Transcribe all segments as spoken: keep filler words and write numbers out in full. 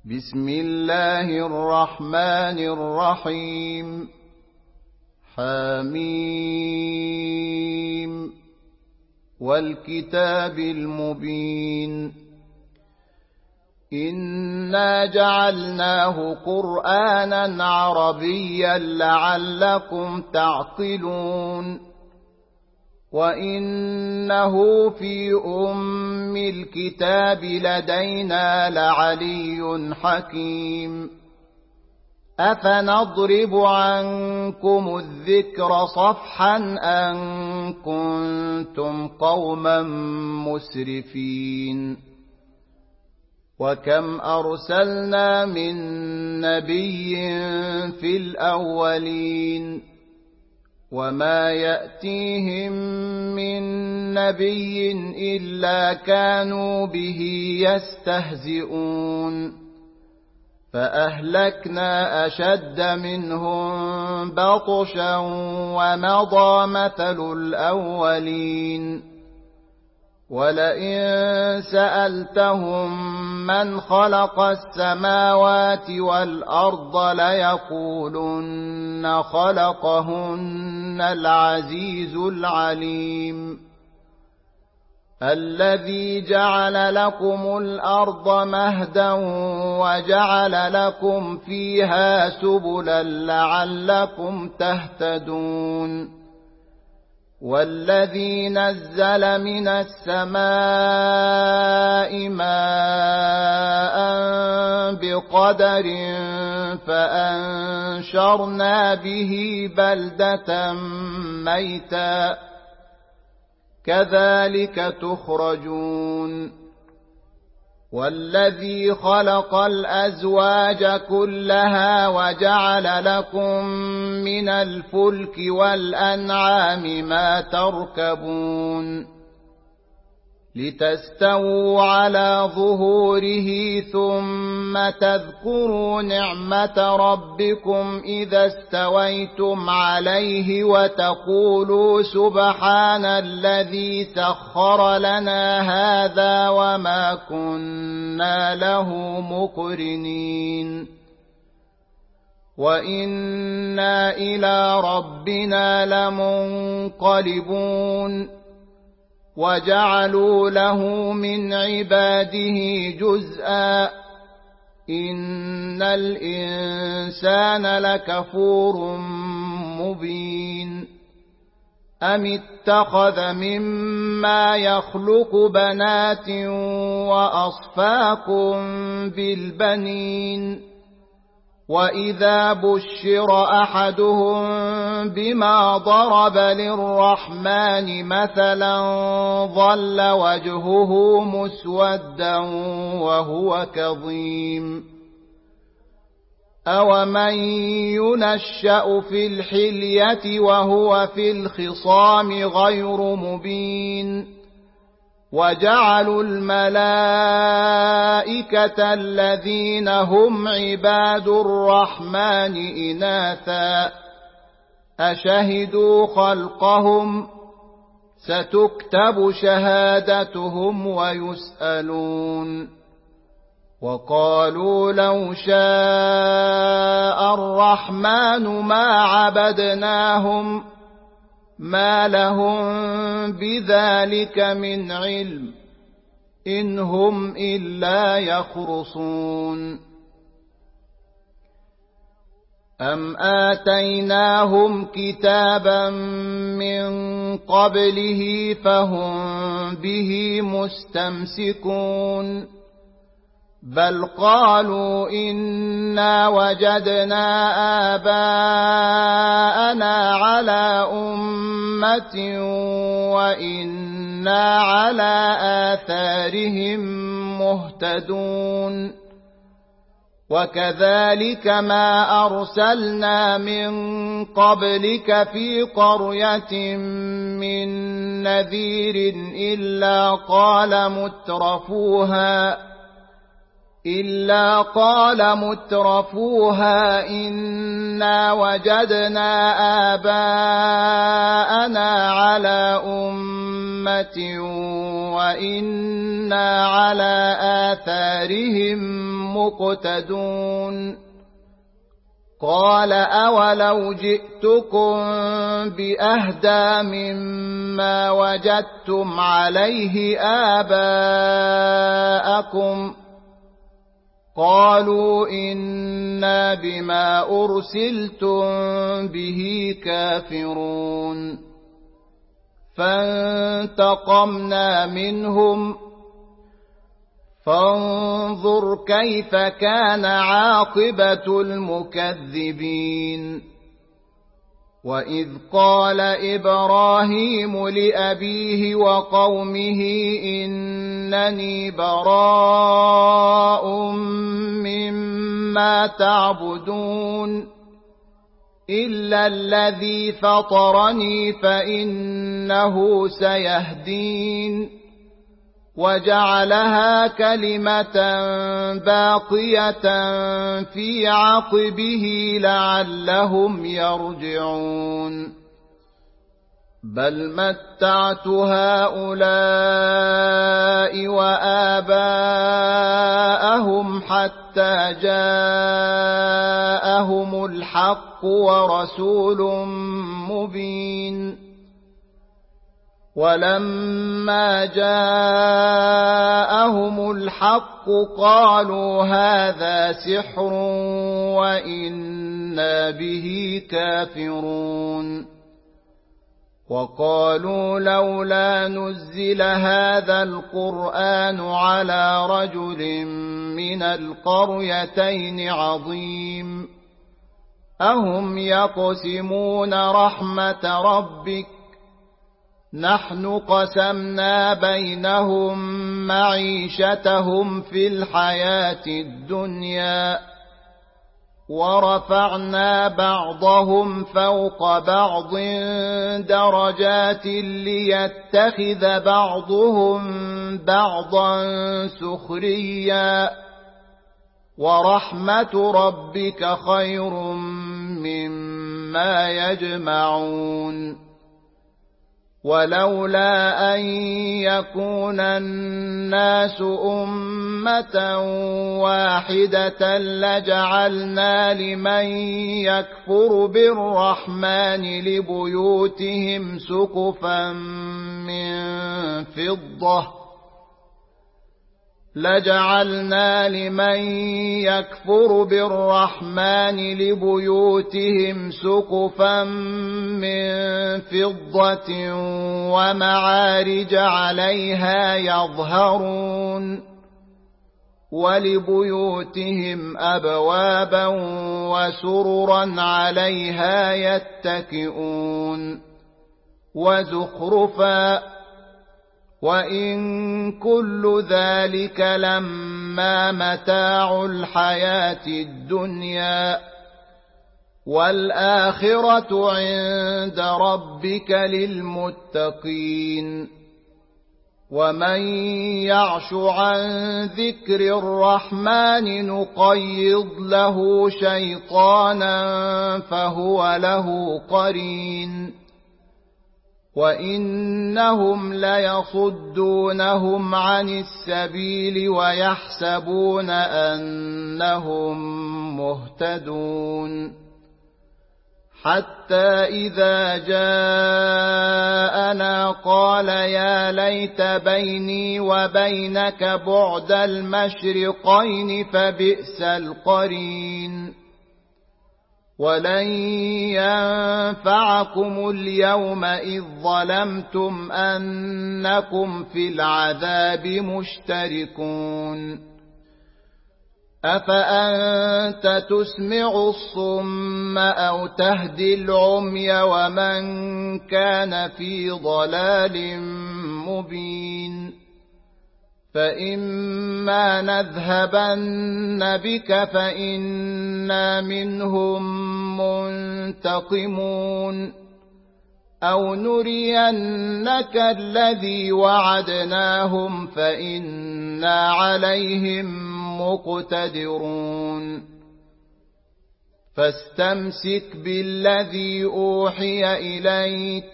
بسم الله الرحمن الرحيم. حميم والكتاب المبين. إنا جعلناه قرآنا عربيا لعلكم تعقلون. وإنه في أم الكتاب لدينا لعلي حكيم. أفنضرب عنكم الذكر صفحا أن كنتم قوما مسرفين. وكم أرسلنا من نبي في الأولين وما يأتيهم من نبي إلا كانوا به يستهزئون. فأهلكنا أشد منهم بطشا ومضى مثل الأولين. ولئن سألتهم من خلق السماوات والأرض ليقولن خلقهن العزيز العليم. الذي جعل لكم الأرض مهدا وجعل لكم فيها سبلا لعلكم تهتدون. والذي نزل من السماء ماء بقدر فأنشرنا به بلدة ميتا كذلك تخرجون. والذي خلق الأزواج كلها وجعل لكم من الفلك والأنعام ما تركبون لتستووا على ظهوره ثم تذكروا نعمة ربكم إذا استويتم عليه وتقولوا سبحان الذي سخر لنا هذا وما كنا له مقرنين. وإنا إلى ربنا لمنقلبون. وجعلوا له من عباده جزءا إن الإنسان لكفور مبين. أم اتخذ مما يخلق بنات وأصفاكم بالبنين. وإذا بشر أحدهم بما ضرب للرحمن مثلا ظل وجهه مسودا وهو كظيم. أومن ينشأ في الحلية وهو في الخصام غير مبين. وجعلوا الملائكة الذين هم عباد الرحمن إناثا أشهدوا خلقهم ستكتب شهادتهم ويسألون. وقالوا لو شاء الرحمن ما عبدناهم ما لهم بذلك من علم إن هم إلا يخرصون. أم آتيناهم كتابا من قبله فهم به مستمسكون. بل قالوا إنا وجدنا آباءنا على أمة وإنا على آثارهم مهتدون. وكذلك ما أرسلنا من قبلك في قرية من نذير إلا قال مترفوها إلا قال مترفوها إنا وجدنا آباءنا على أمة وإنا على آثارهم مقتدون قال أولو جئتكم بأهدى مما وجدتم عليه آباءكم قالوا إنا بما أرسلتم به كافرون فانتقمنا منهم فانظر كيف كان عاقبة المكذبين وإذ قال إبراهيم لأبيه وقومه إنني براء مما تعبدون إلا الذي فطرني فإنه سيهدين وجعلها كلمة باقية في عقبه لعلهم يرجعون بل متعت هؤلاء وآباءهم حتى جاءهم الحق ورسول مبين ولما جاءهم الحق قالوا هذا سحر وإنا به كافرون وقالوا لولا نزل هذا القرآن على رجل من القريتين عظيم أهم يقسمون رحمة ربك نحن قسمنا بينهم معيشتهم في الحياة الدنيا ورفعنا بعضهم فوق بعض درجات ليتخذ بعضهم بعضا سخريا ورحمة ربك خير مما يجمعون ولولا أن يكون الناس أمة واحدة لجعلنا لمن يكفر بالرحمن لبيوتهم سقفا من فضة لجعلنا لمن يكفر بالرحمن لبيوتهم سقفا من فضة ومعارج عليها يظهرون ولبيوتهم أبوابا وسررا عليها يتكئون وزخرفا وإن كل ذلك لما متاع الحياة الدنيا والآخرة عند ربك للمتقين ومن يعش عن ذكر الرحمن نقيض له شيطانا فهو له قرين وإنهم ليصدونهم عن السبيل ويحسبون أنهم مهتدون حتى إذا جاءنا قال يا ليت بيني وبينك بعد المشرقين فبئس القرين ولن ينفعكم اليوم إذ ظلمتم أنكم في العذاب مشتركون أفأنت تسمع الصم أو تهدي العمي ومن كان في ضلال مبين فإما نذهبن بك فإنا منهم منتقمون أو نرينك الذي وعدناهم فإنا عليهم مقتدرون فاستمسك بالذي أوحي إليك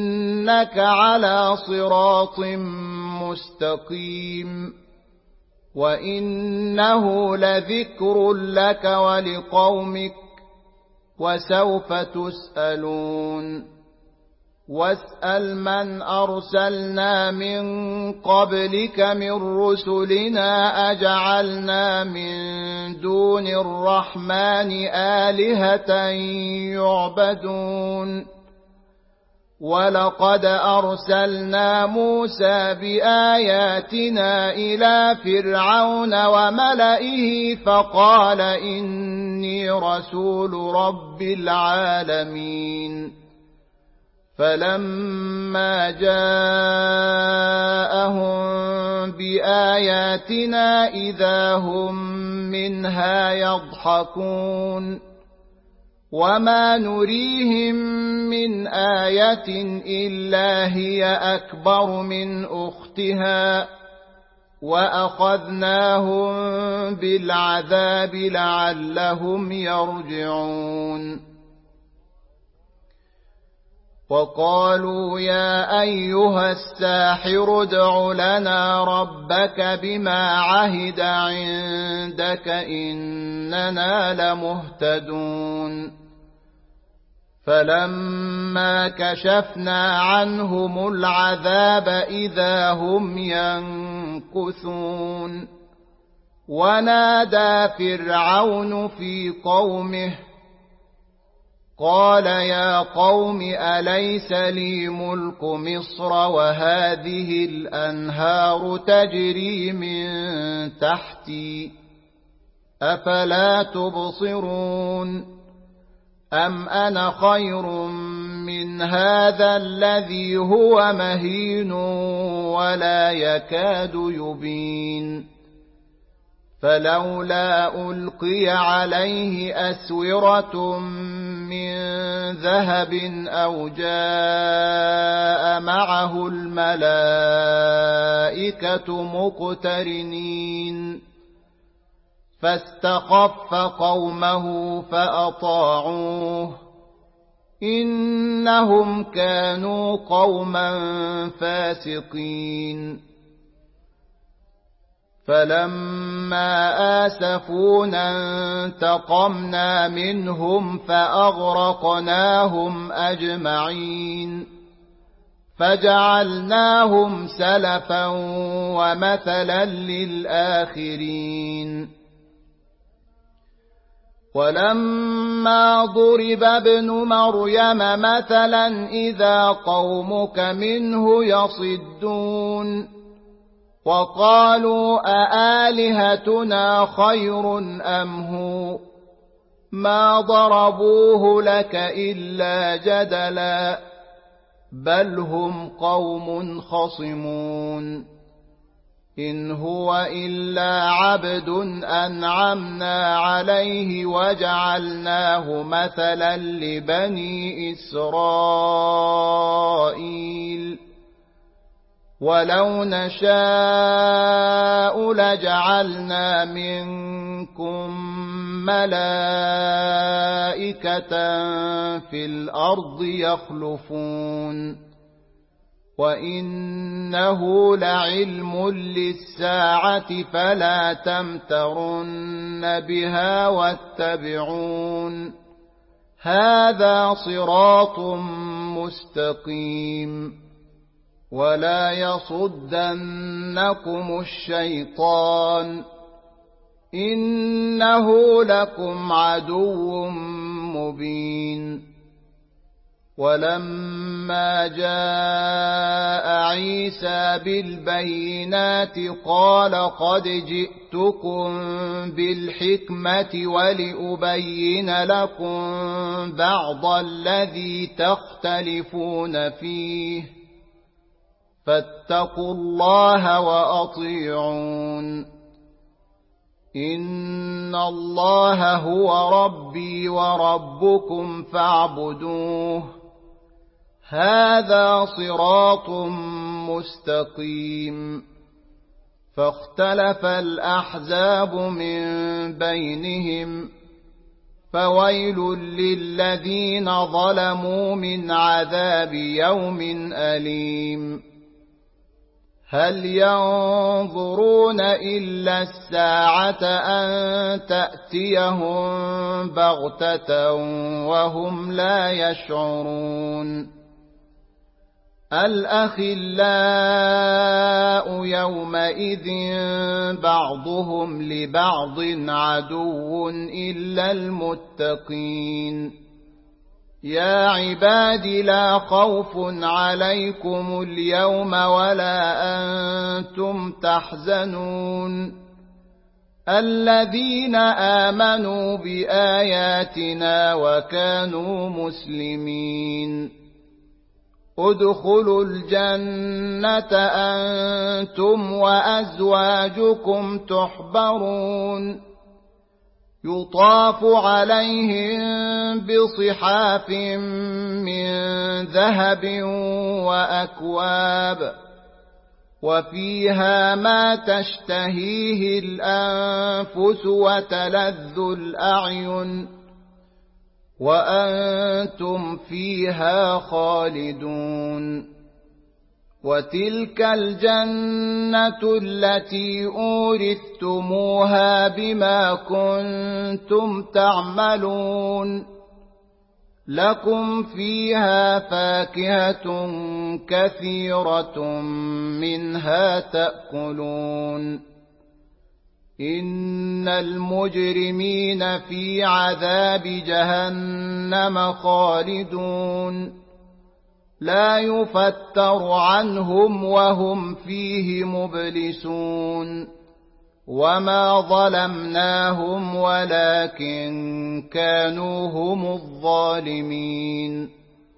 إنك على صراط مستقيم وإنه لذكر لك ولقومك وسوف تسألون واسأل من أرسلنا من قبلك من رسلنا أجعلنا من دون الرحمن آلهة يعبدون ولقد أرسلنا موسى بآياتنا إلى فرعون وملئه فقال إني رسول رب العالمين فلما جاءهم بآياتنا إذا هم منها يضحكون وما نريهم من آية إلا هي أكبر من أختها وأخذناهم بالعذاب لعلهم يرجعون وقالوا يا أيها الساحر ادع لنا ربك بما عهد عندك إننا لمهتدون فلما كشفنا عنهم العذاب إذا هم ينكثون ونادى فرعون في قومه قال يا قوم أليس لي ملك مصر وهذه الأنهار تجري من تحتي أفلا تبصرون أم أنا خير من هذا الذي هو مهين ولا يكاد يبين فلولا ألقي عليه أسورة من ذهب أو جاء معه الملائكة مقترنين فاستخف قومه فأطاعوه إنهم كانوا قوما فاسقين فلما آسفونا انتقمنا منهم فأغرقناهم أجمعين فجعلناهم سلفا ومثلا للآخرين ولما ضرب ابن مريم مثلا إذا قومك منه يصدون وقالوا أآلهتنا خير أم هو ما ضربوه لك إلا جدلا بل هم قوم خصمون إن هو إلا عبد أنعمنا عليه وجعلناه مثلا لبني إسرائيل ولو نشاء لجعلنا منكم ملائكة في الأرض يخلفون وإنه لعلم للساعة فلا تمترن بها واتبعون هذا صراط مستقيم ولا يصدنكم الشيطان إنه لكم عدو مبين ولما جاء عيسى بالبينات قال قد جئتكم بالحكمة ولأبين لكم بعض الذي تختلفون فيه فاتقوا الله وأطيعون إن الله هو ربي وربكم فاعبدوه هذا صراط مستقيم فاختلف الأحزاب من بينهم فويل للذين ظلموا من عذاب يوم أليم هل ينظرون إلا الساعة أن تأتيهم بغتة وهم لا يشعرون الأخلاء يومئذ بعضهم لبعض عدو إلا المتقين يا عباد لا خوف عليكم اليوم ولا أنتم تحزنون الذين آمنوا بآياتنا وكانوا مسلمين ادخلوا الجنة أنتم وأزواجكم تحبرون يطاف عليهم بصحاف من ذهب وأكواب وفيها ما تشتهيه الأنفس وتلذ الأعين وأنتم فيها خالدون وتلك الجنة التي أورثتموها بما كنتم تعملون لكم فيها فاكهة كثيرة منها تأكلون إن المجرمين في عذاب جهنم خالدون لا يفتر عنهم وهم فيه مبلسون وما ظلمناهم ولكن كانوا هم الظالمين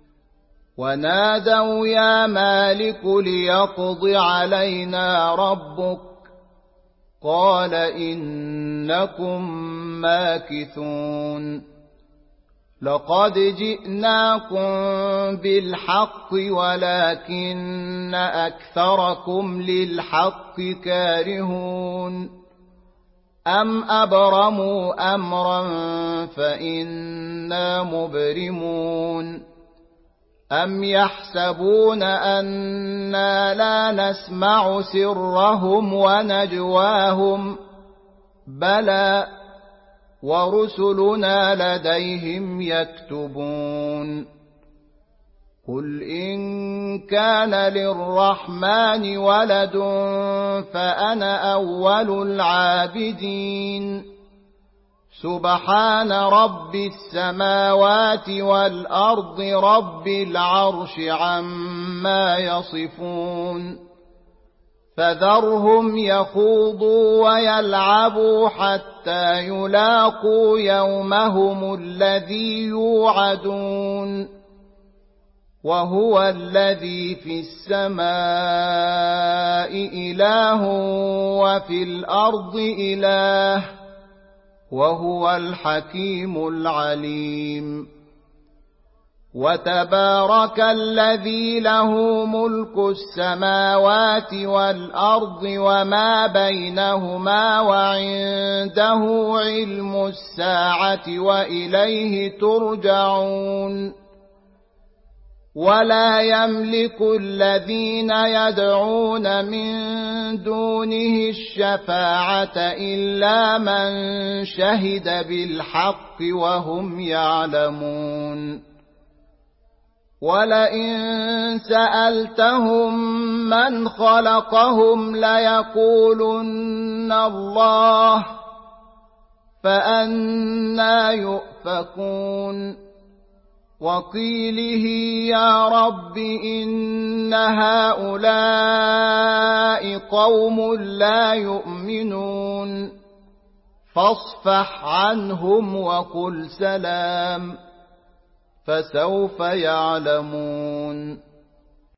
ونادوا يا مالك ليقض علينا ربك قال إنكم ماكثون لقد جئناكم بالحق ولكن أكثركم للحق كارهون أم أبرموا أمرا فإنا مبرمون أم يحسبون أنا لا نسمع سرهم ونجواهم بلى ورسلنا لديهم يكتبون قل إن كان للرحمن ولد فأنا أول العابدين سبحان رب السماوات والأرض رب العرش عما يصفون فذرهم يخوضوا ويلعبوا حتى يلاقوا يومهم الذي يوعدون وهو الذي في السماء إله وفي الأرض إله وهو الحكيم العليم وتبارك الذي له ملك السماوات والأرض وما بينهما وعنده علم الساعة وإليه ترجعون ولا يملك الذين يدعون من دونه الشفاعة إلا من شهد بالحق وهم يعلمون ولئن سألتهم من خلقهم ليقولن الله فأنى يؤفكون وقيله يا رب إن هؤلاء قوم لا يؤمنون فاصفح عنهم وقل سلام فسوف يعلمون